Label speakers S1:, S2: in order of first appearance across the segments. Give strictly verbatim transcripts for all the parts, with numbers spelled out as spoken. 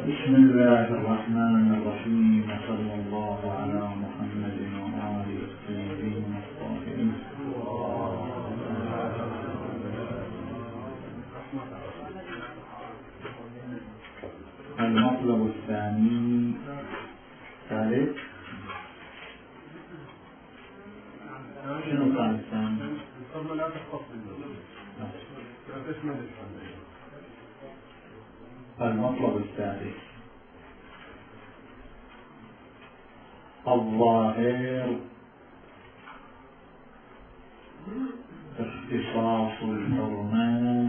S1: بسم الله الرحمن الرحيم، وصلى الله على محمد وآله الطيبين الطاهرين. المطلب الثاني ثالث شنو كان الثاني؟ المطلب الثالث الظاهر اختصاص الحرمة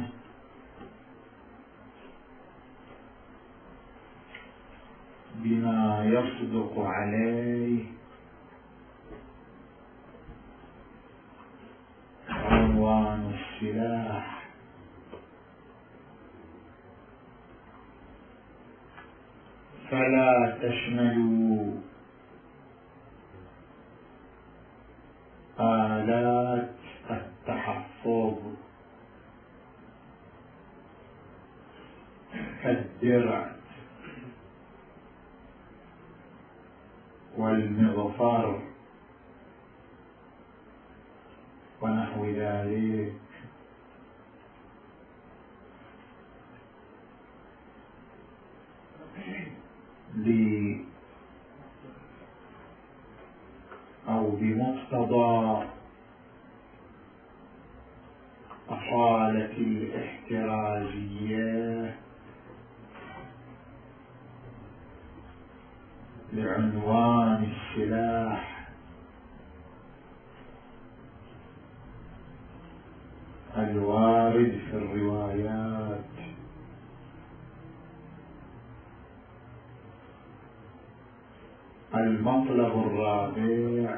S1: بما يصدق عليه عنوان السلاح، فلا تشمل آلات التحفظ كالدرع والمغفر ونحو ذلك، ل أو بمقتضى أصالة الاحترازية لعنوان السلاح الوارد في الروايات. المطلب الرابع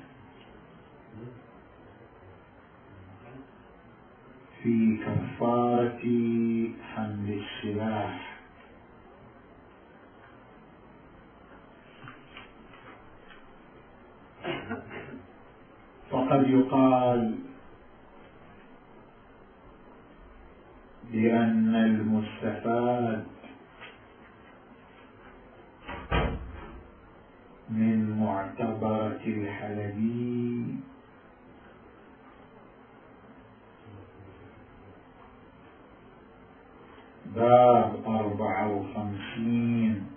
S1: في كفارة حمل السلاح. فقد يقال بأن المستفاد من معتبرة الحلبي باب أربعة وخمسين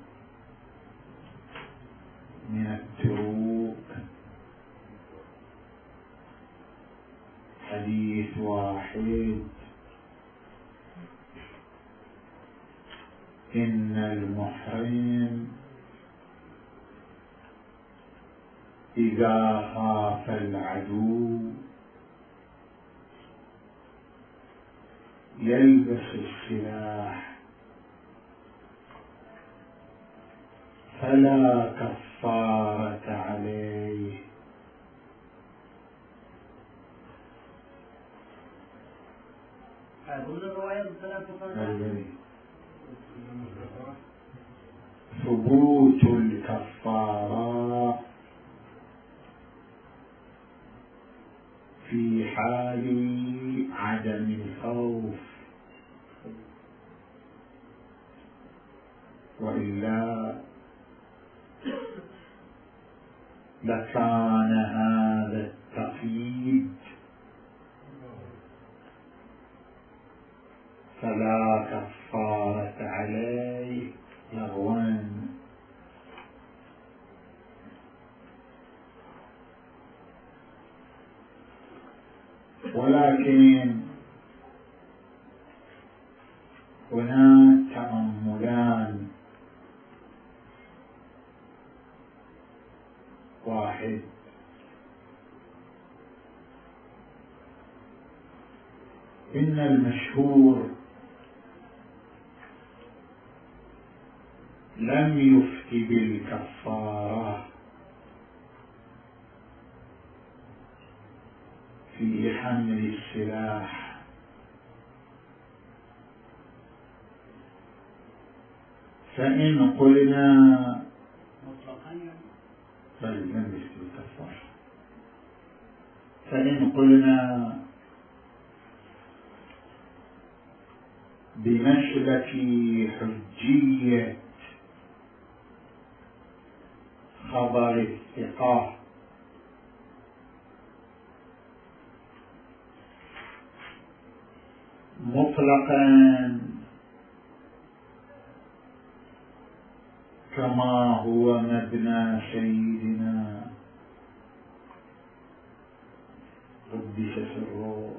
S1: من التروك حديث واحد: إن المحرم إذا خاف العدو يلبس السلاح فلا كفارة عليه. ثبوت الكفارة في حال عدم الخوف، وإلا لكان هذا التقييد فلا كفارة عليه لغوا. ولكن هناك تأملان: واحد، إن المشهور لم يفت بالكفارة في حمل السلاح، فإن قلنا بل لم يفت بالكفارة فإن قلنا بمسلك حجية خبر الثقة مطلقا كما هو مبنى سيدنا قدس سره،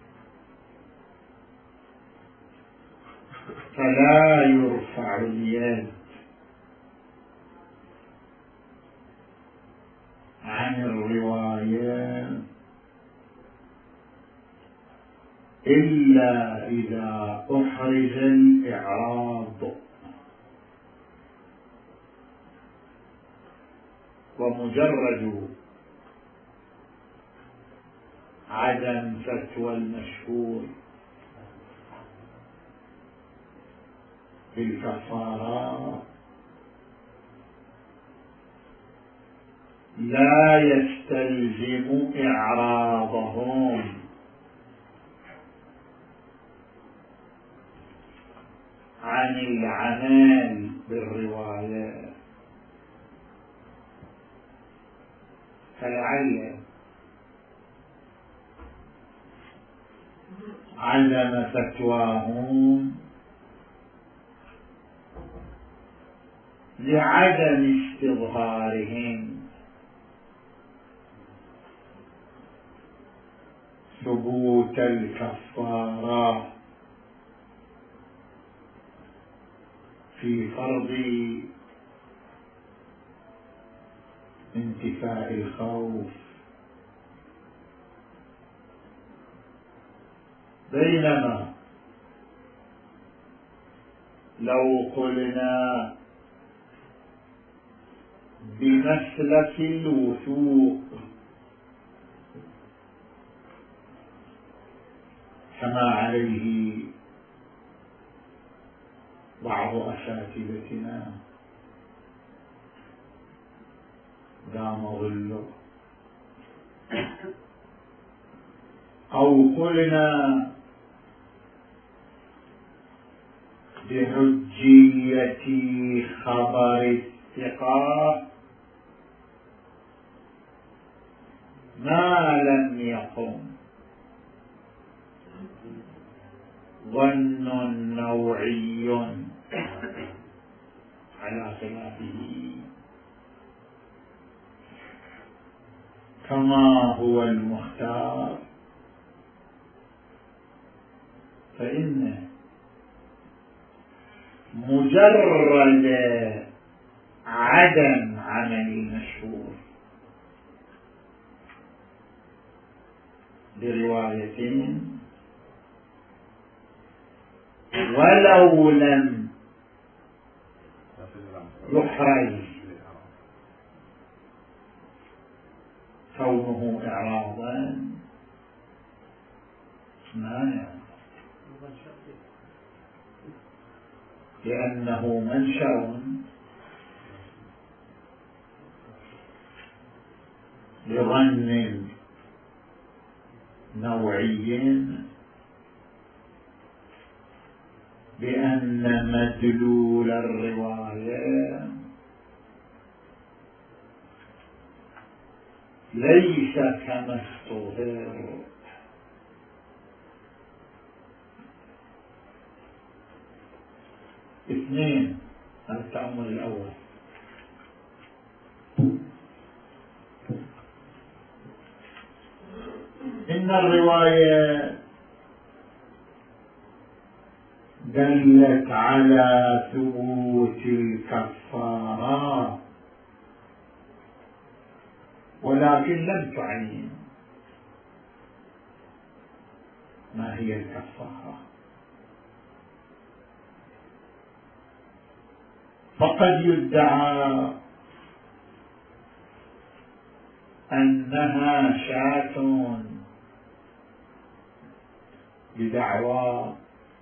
S1: فلا يرفع اليد عن الرواية إلا إذا أحرز الإعراض، ومجرد عدم فتوى المشهور بالكفارات لا يستلزم إعراضهم عن العمل بالرواية. فلعل عدم فتواهم لعدم استظهارهم ثبوت الكفارة في فرض انتفاء الخوف، بينما لو قلنا بمسلك الوثوق كما عليه بعض أساتذتنا دام ظله، أو قلنا بحجية خبر الثقة ما لم يقم ظن نوعي على خلافه كما هو المختار، فإن مجرد عدم عمل المشهور بروايتين ولو لم يحرز كونه إعراضا مانع، لأنه منشأ لظن نوعي بأن مدلول الرواية ليس كما استظهر. اثنين، التأمل الأول، إن الرواية دلت على ثبوت الكفارة ولكن لم تعين ما هي الكفارة، فقد يدعى أنها شاة بدعوى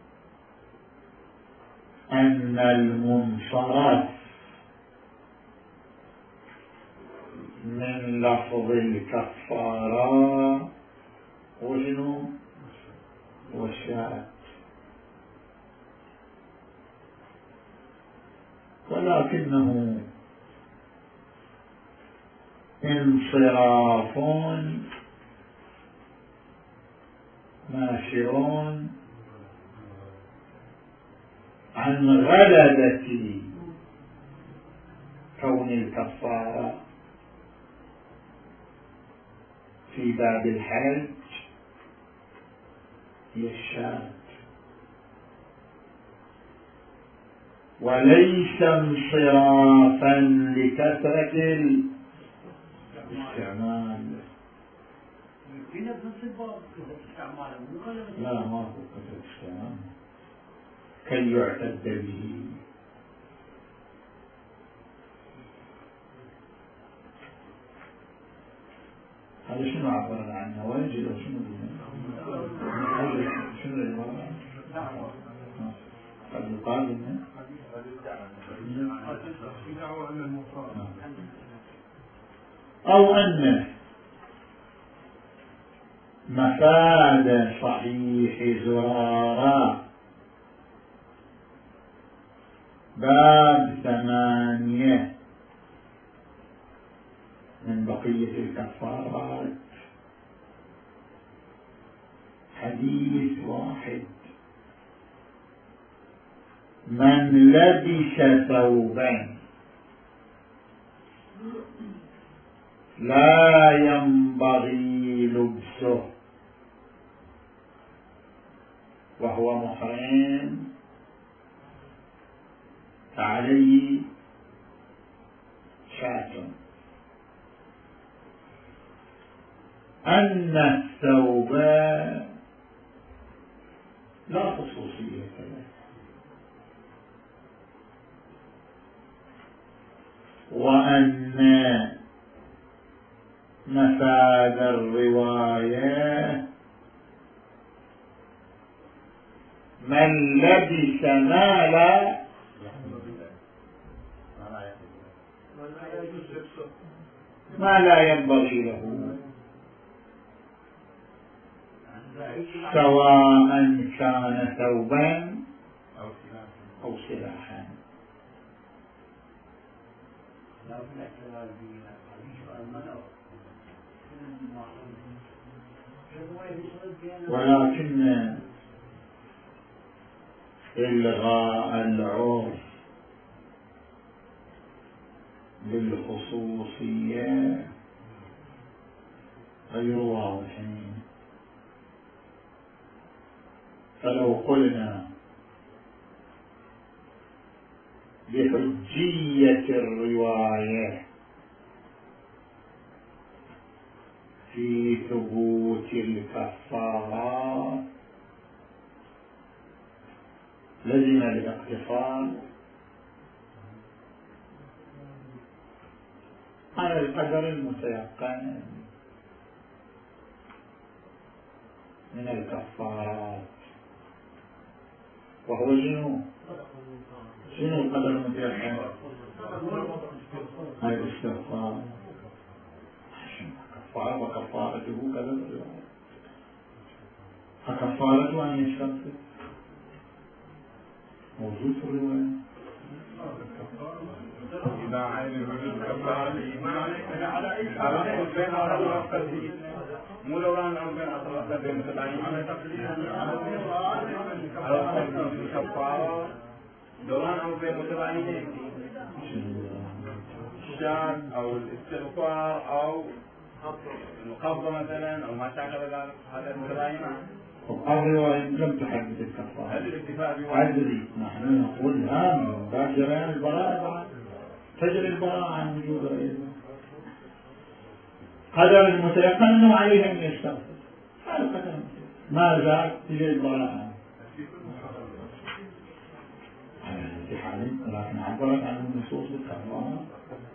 S1: أن المنصرف من لفظ الكفارة وشنو والشاة، ولكنه انصراف ناشر عن غلبة كون الكفارة في باب الحج هي الشاة، وليس انصرافا لكثرة الاستعمال. لا، ما هو كثرة الاستعمال كي يعتد به. هذا شنو عبرنا عنه؟ ويجب شنو شنو العبارة؟ قد يقال إنه أو أن مفاد صحيح زرارة باب ثمانية من بقية الكفارات حديث واحد: من لبس ثوبا لا ينبغي لبسه وهو محرم فعليه شاة. أن الثوب لا خصوصية له، وأن مفاد الرواية من لبس ما لا ما لا ينبغي له، سواء كان ثوبا أو سلاحا. ولكن إلغاء العرف بالخصوصية غير واضح. فلو قلنا بحجية الرواية في ثبوت الكفارات لزم الاقتصار على القدر المتيقن من الكفارات، وهو شنو؟ شنو القدر المتيقن؟ هاي الاستغفار. كفارة وكفارته كذا، فكفارته أن يستغفر موجود في الرواية. إذا علم بالكفارة مو لوران أو بين أطراف بين متباينين الكفارة دوران أو بين متباينين الشاك أو الاستغفار أو المقبضة مثلا أو ما شاكل ذلك، هذا متباينات. الرواية لم تحدد الكفارة. هذه نحن نقول لا، من باب جريان البراءة تجري البراءة عن وجود غيره. قدر المتيقن أنه عليه أن يستغفر، هذا قدر ما زال تجري البراءة على الاتحاد، ولكن عبرت عنه النصوص بالكفارة.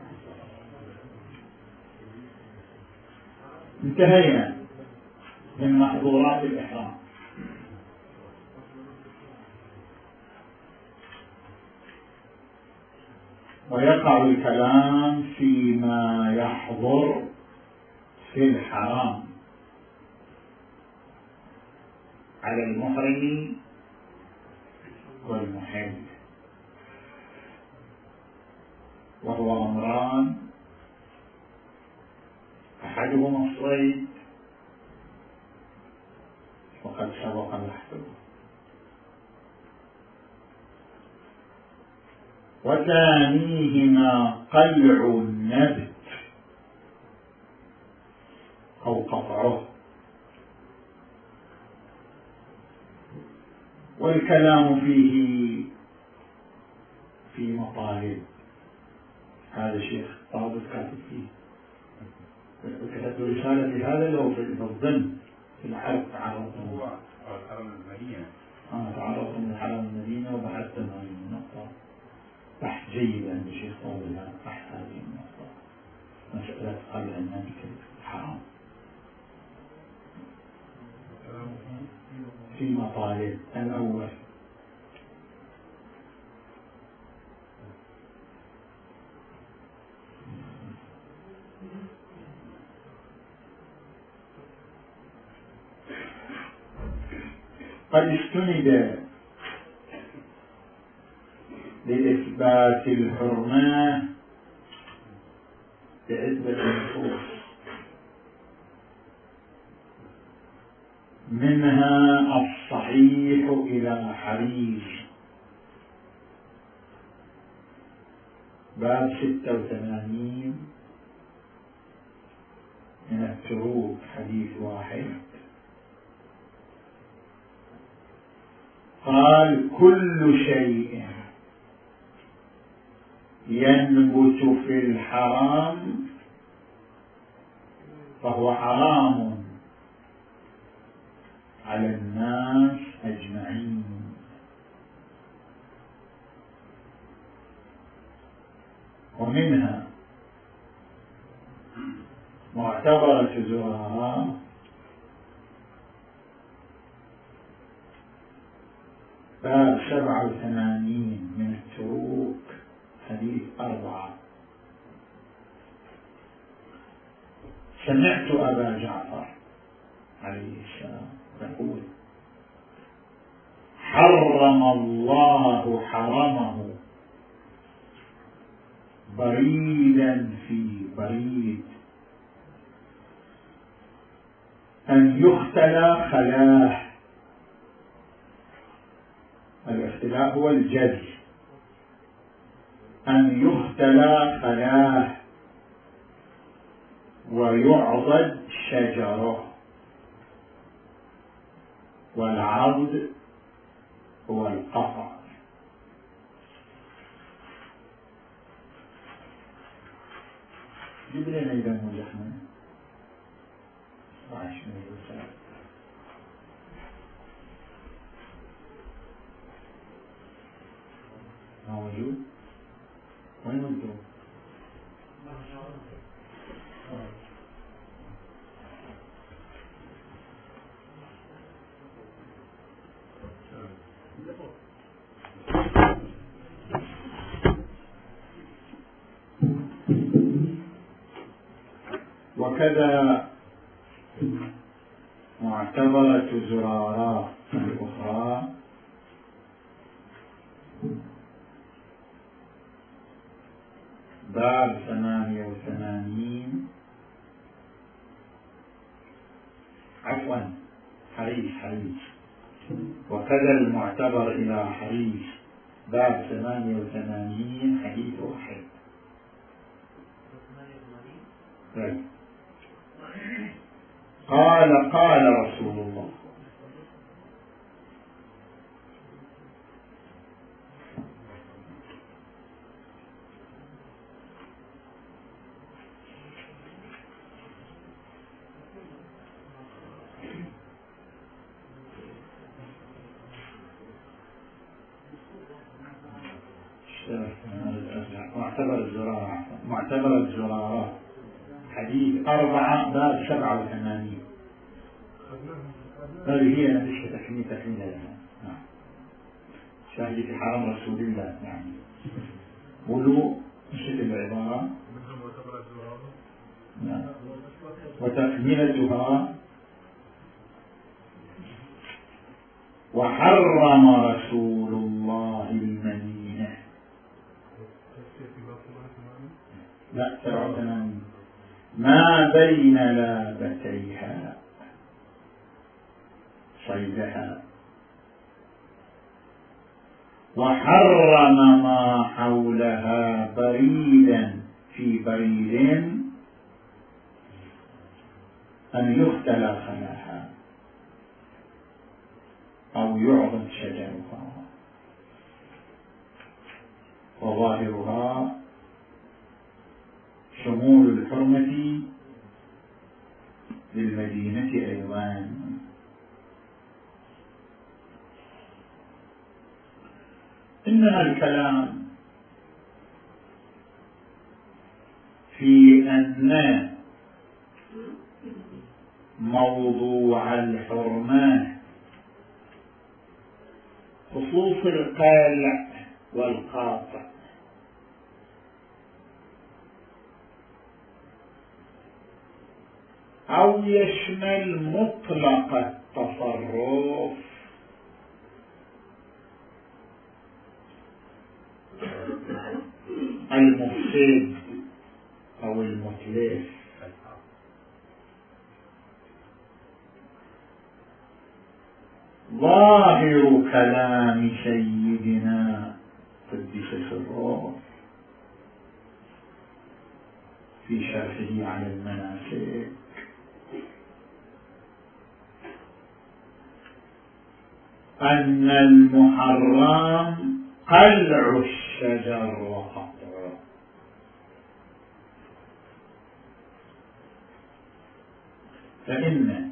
S1: انتهينا من محظورات الإحرام. ويقع الكلام فيما يحضر في الحرام على المحرم والمحل، وهو أمران أحدهما الصيد وقد سبق بحثه، وثانيهما قلع النبت أو قطعه. والكلام فيه في مطالب. هذا شيخ طابت كاتب فيه، كتبت رسالة في هذا لو في الضمن في الحرب تعرضتم
S2: هو الحرم المدينة
S1: آه تعرضتم للحرم المدينة وبحثتم هذه النقطة بحث جيد عند الشيخ طابت بحث هذه النقطة، مسألة قلع النبت الحرام في مطالب. الأول قد استند لإثبات الحرمة بعدة نصوص، منها الصحيح إلى حريز باب ستة وثمانين من التروك حديث واحد، قال كل شيء ينبت في الحرام فهو حرام على الناس أجمعين. ومنها معتبرة زرارة باب سبعة وثمانين من التروك حديث أربعة، سمعت أبا جعفر عليه السلام يقول حرم الله حرمه بريدا في بريد أن يختلى خلاه. الاختلاء هو الجذب، أن يختلى خلاه ويعضد شجره. والعضد هو القطع. جيب لنا إذا مزحنا وعشنا الوسائل موجود. وين ودوه؟ وكذا معتبرة زرارات الأخرى باب ثمانية وثمانين عفوا حريص حريص وكذا المعتبر إلى حريص باب ثمانية وثمانين حديث واحد. قال قال رسول الله معتبر الزرارة معتبر الزرارة حديث أربعة باب سبعة وثمانين. هذه هي نفسها تكميل تكميل لها. نعم شاهد في حرم رسول الله يعني ولو نشد العبارة نعم. وتكملتها وحرم رسول الله المدينة لا سبعة وثمانين ما بين لابتيها صيدها، وحرم ما حولها بريدا في بريد أن يختلى خلاها أو يعضد شجرها. وظاهرها شمول الحرمة للمدينة أيضا. إنما الكلام في أن موضوع الحرمة خصوص القالع والقاطع أو يشمل مطلق التصرف المفسد أو المتلف. ظاهر كلام سيدنا قدس سره في شرحه على المناسك أن المحرم قلع الشجر وقطعه، فإن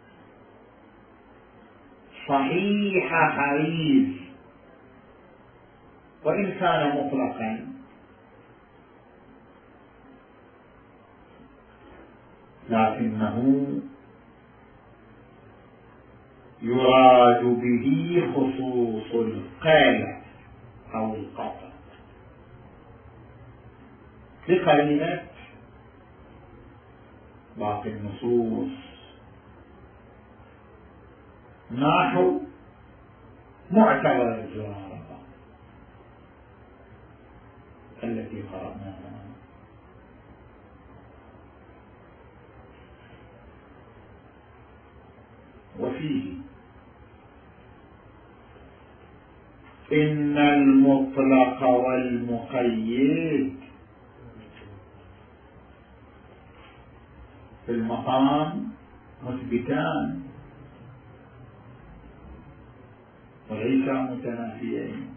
S1: صحيح حريز وإن كان مطلقا لكنه يراد به خصوص القالع أو القطع لقرينة باقي النصوص نحو معتبر الزوارق التي قرأناها. وفيه إن المطلق والمقيد في المقام مثبتان وليس متنافيين،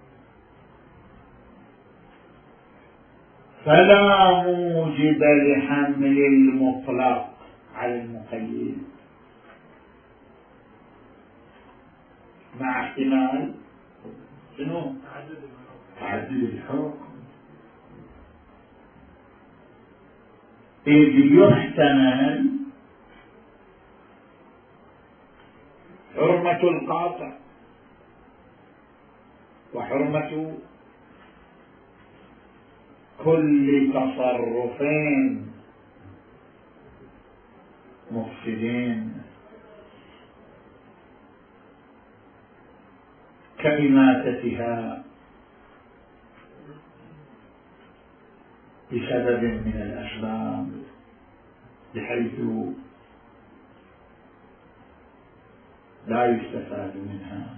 S1: فلا موجب لحمل المطلق على المقيد مع احتمال شنو؟ تعدد الحكم، إذ يحتمل حرمة القاطع وحرمة كل تصرفين مفسدين كإماتتها بسبب من الأسباب بحيث لا يستفاد منها،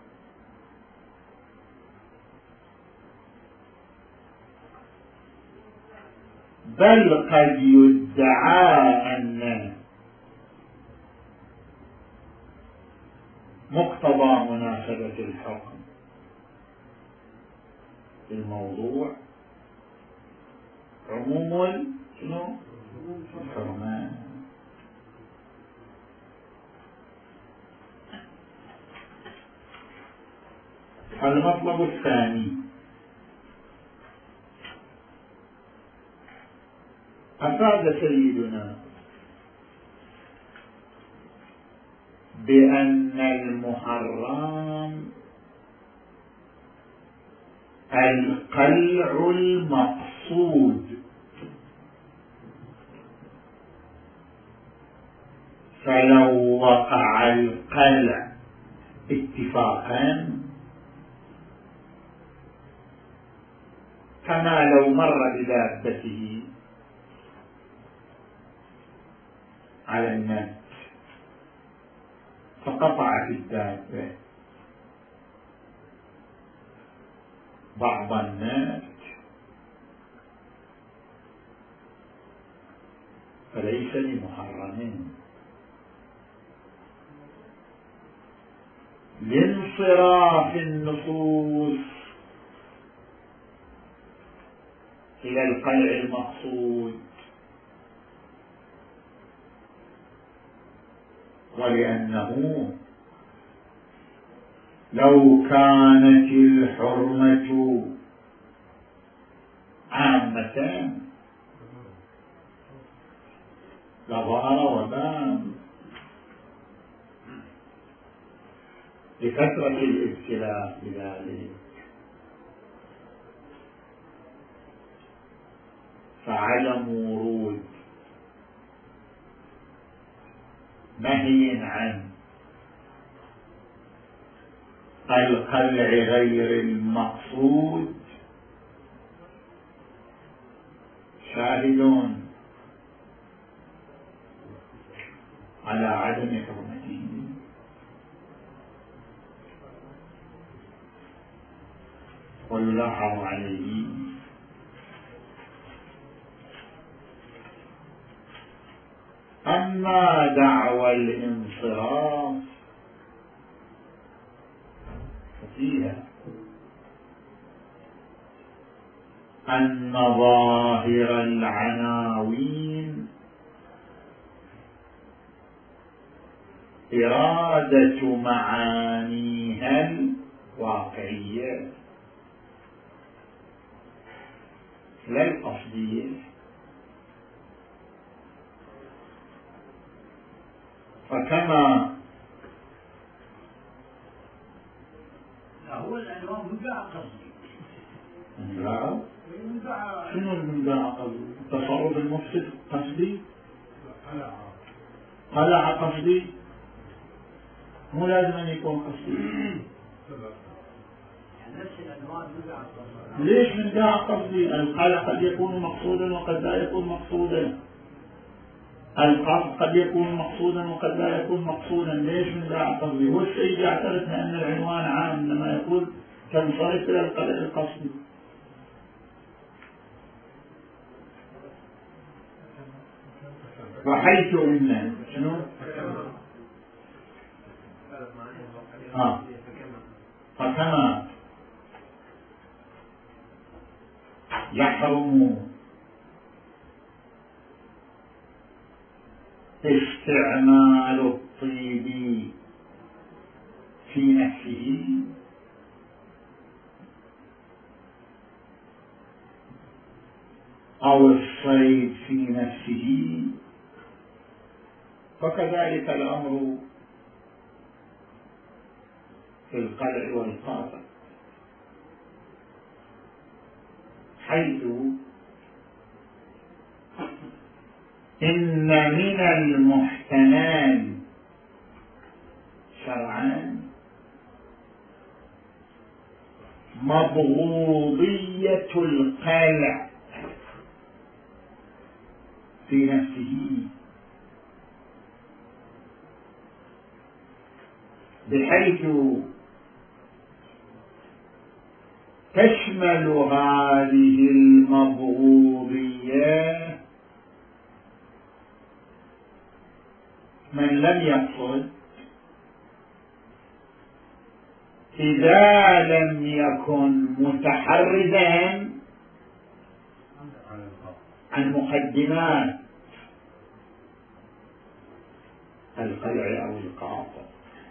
S1: بل قد يدعى أن مقتضى مناسبة الحكم في الموضوع عموم الحرمان. المطلب الثاني أفاد سيدنا بأن المحرم القلع المقصود، فلو وقع القلع اتفاقا كما لو مر بدابته على النبت فقطعت الدابة بعض النبت فليس بمحرم لانصراف النصوص إلى القلع المقصود، ولأنه لو كانت الحرمة عامة لظهر وبان لكثرة الابتلاء بذلك، فعدم ورود نهي عن القلع غير المقصود شاهد على عدم حرمته. ويلاحظ عليه أما دعوى الانصراف ففيها أن ظاهر العناوين إرادة معانيها الواقعية لا القصدية، فكما
S3: هو العنوان مدعى قصدي.
S1: لا، شنو المدعى قصدي؟ التصرف المفسد قصدي؟ قلع قصدي؟ مو لازم أن يكون قصدي. ليش من داع قصدي؟ القلع قد يكون مقصودا وقد لا يكون مقصودا، القصد قد يكون مقصودا وقد لا يكون مقصودا. ليش من داع قصدي؟ هو السيد يعترف بأن العنوان عام لما يقول تنصرف إلى القلع القصدي. وحيث إن شنو؟ ها فكما يحرم استعمال الطيب في نفسه أو الصيد في نفسه، فكذلك الأمر في القلع والقاطع، حيث إن من المحتمل شرعا مبغوضية القلع في نفسه، بحيث تشمل هذه المبغوضية من لم يقصد إذا لم يكن متحرزا عن مقدمات القلع أو القاطع.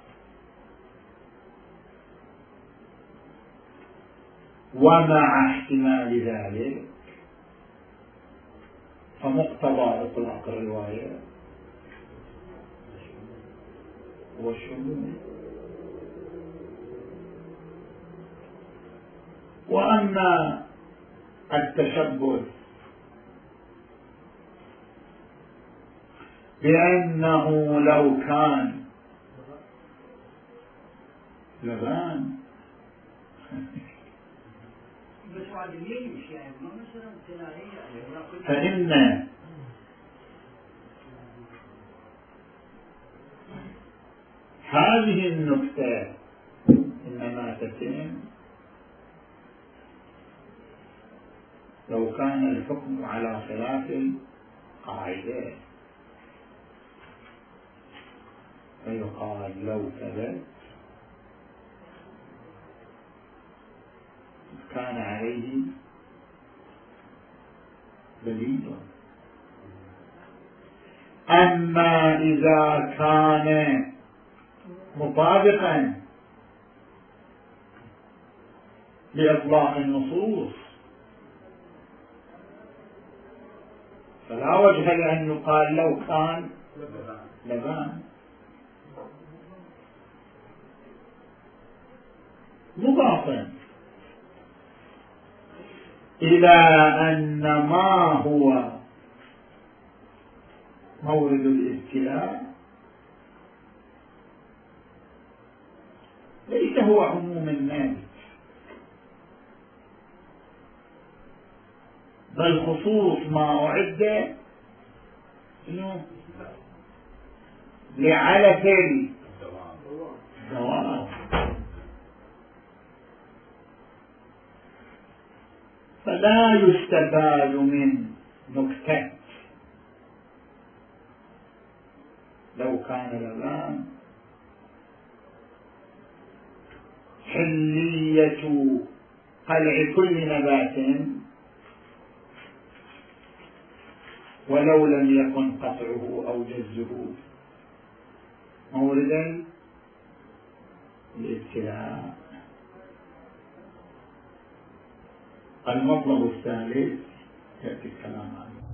S1: ومع احتمال ذلك فمقتضى إطلاق الرواية هو الشمول. وأما التشبث بأنه لو كان لبان فإن هذه النكتة إنما تتم لو كان الحكم على خلاف القاعدة، فيقال لو ثبت كان عليه دليل. أما إذا كان مطابقا لإطلاق النصوص فلا وجه لأن يقال لو كان لبان. مضافا إلى أن ما هو مورد الابتلاء ليس هو عموم الناس، بل خصوص ما أعد لعلف الدوام. فلا يستفاد من نكتة لو كان لبان حلية قلع كل نبات ولو لم يكن قطعه أو جزه موردا للابتلاء. المطلب الثالث يأتي الكلام عنه.